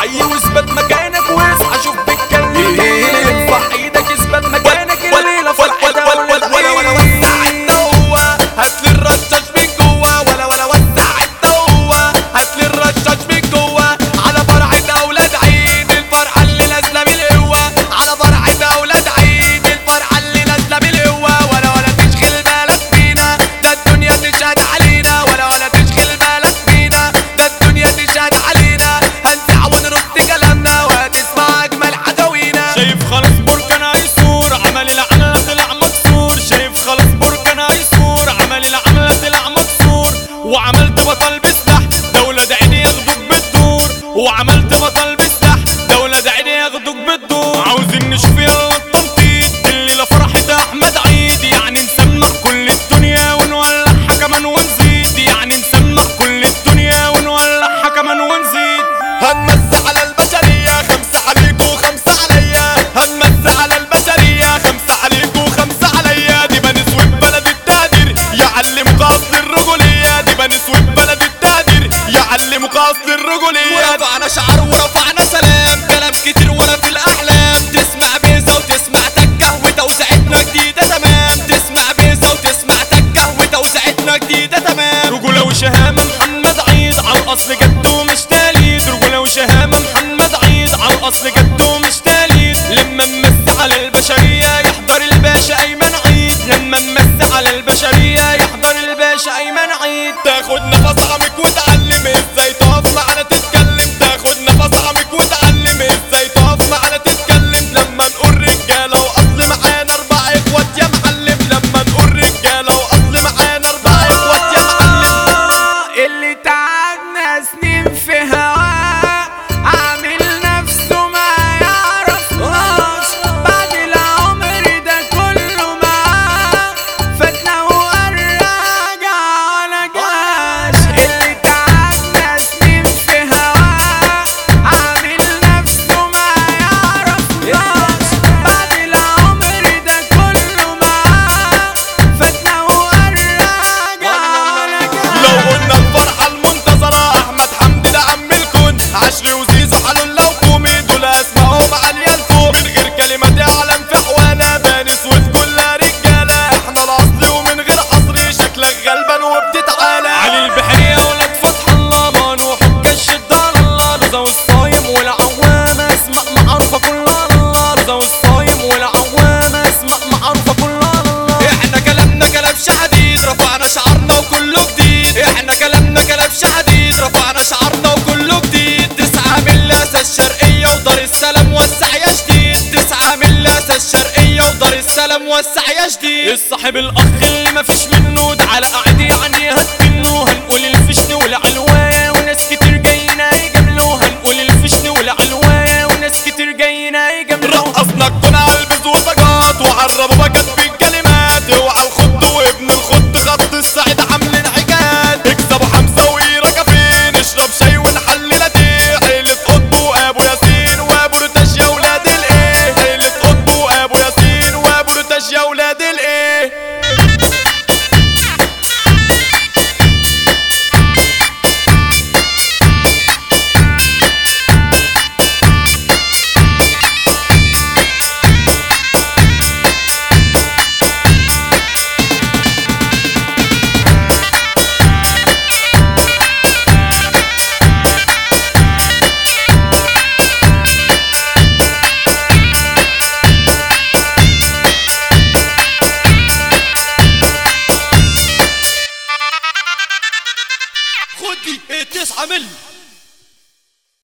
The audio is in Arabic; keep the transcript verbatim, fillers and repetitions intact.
حي واثبت مكانك واصحى شوف بتكلم ارفع ايدك اثبت مكانك الليلة فرحة دولة ولا ولا وسع الدوة هاتلي الرشاش من جوا ولا ولا وسع الدوة هاتلي الرشاش من جوا على فرحة اولاد عيد الفرحة اللي نازلة بالقوة على فرحة اولاد عيد الفرحة اللي نازلة بالقوة ولا ولا تشغل بالك بينا ده الدنيا تشهد علينا ولا ولا تشغل بالك بينا ده الدنيا تشهد علينا هنزع ونرد كلامنا وهتسمع اجمل حكاوينا. شايف خلاص بركان هيثور عمل العملة طلع مكسور شايف خلاص بركان هيثور عمل العملة طلع مكسور وعملت بطل بسلاح دولة دعيني ياخدوك بالدور وعملت بطل بسلاح دولة دعيني ياخدوك بالدور عاوزين نشوف يلا التنطيط الليلة فرحة احمد عيد يعني نسمع كل الدنيا ونولعها كمان ونزيد يعني نسمع كل الدنيا ونولعها كمان ونزيد. هنمس على البشرية خمسة عليكوا خمسة عليا هنمس على البشرية خمسة عليكوا خمسة عليا دي بني سويف بلد التقدير يعلموك اصل الرجولية دي بني سويف بلد التقدير يعلموك اصل الرجولية. رفعنا شعر ورفعنا سلام كلام كتير ولا في الاحلام تسمع بيسة وتسمع تكة وتوسعتنا جديدة تمام تسمع بيسة وتسمع تكة وتوسعتنا جديدة تمام. رجولة وشهامة محمد عيد على الاصل جد ومش تاليد رجولة وشهامة محمد عيد على الاصل جد ومش تاليد لما نمس على البشرية يحضر الباشا ايمن عيد لما نمس على البشرية يحضر الباشا ايمن عيد. تاخد نفس عميق وتعلم ازاي تقف معانا تتكلم تاخد نفس عميق وتعلم ازاي تقف معانا تتكلم لما نقول رجالة واصل معانا اربع اخوات يا معلم لما نقول رجالة واصل معانا اربع اخوات يا معلم. اللي تعبنا سنين في هواه عامل نفسه ما يعرفناش بعد العمر ده كله معاه فاتنا وقال راجع ولا جاش. اللي تعبنا سنين في هواه عامل نفسه ما يعرفناش بعد العمر ده كله معاه فاتنا وقال راجع ولا جاش. لو قلنا الفرحة المنتظرة احمد حمدي ده عم الكون عشري وزيزو حلولة وكومي دول اسمائهم عالية لفوق من غير كلمات اعلم في حوانا بني سويف كلها رجالة احنا الاصل ومن غير حصري شكلك غلبان وبتتعالى. علي البحرية ولاد فتح الله مانوح الكش الدار الله رضا والصايم والعوامة اسماء معروفة كلها الله رضا والصايم والعوامة اسماء معروفة كلها الله. احنا كلامنا كلامش حديد رفعنا شعرنا وكله جديد احنا كلامنا كلامش حديد رفعنا شعرنا وكله جديد. تسعة من الاساس الشرقية ودار السلام وسع يا جديد تسعة من الاساس الشرقية ودار السلام وسع يا جديد. الصاحب الاخ اللي مفيش منه ده على قعد يعني هتجنه هنقول الفشن والعلواية وناس كتير جايين يجاملوا هنقول الفشن والعلواية وناس كتير جايين يجاملوا. رقصنا الكون على البز وطاقات وعربوا بكت بالكلمات اوعى الخد وابن الخد خط السعيد عاملين حكايات اكسبوا حمزة ويركا فين نشرب شاي ونحل لاتيه عيلة قطب وابو ياسين وابو رتاش يا ولاد الايه عيلة قطب وابو ياسين وابو رتاش يا ولاد الايه. خدي تسعة ملي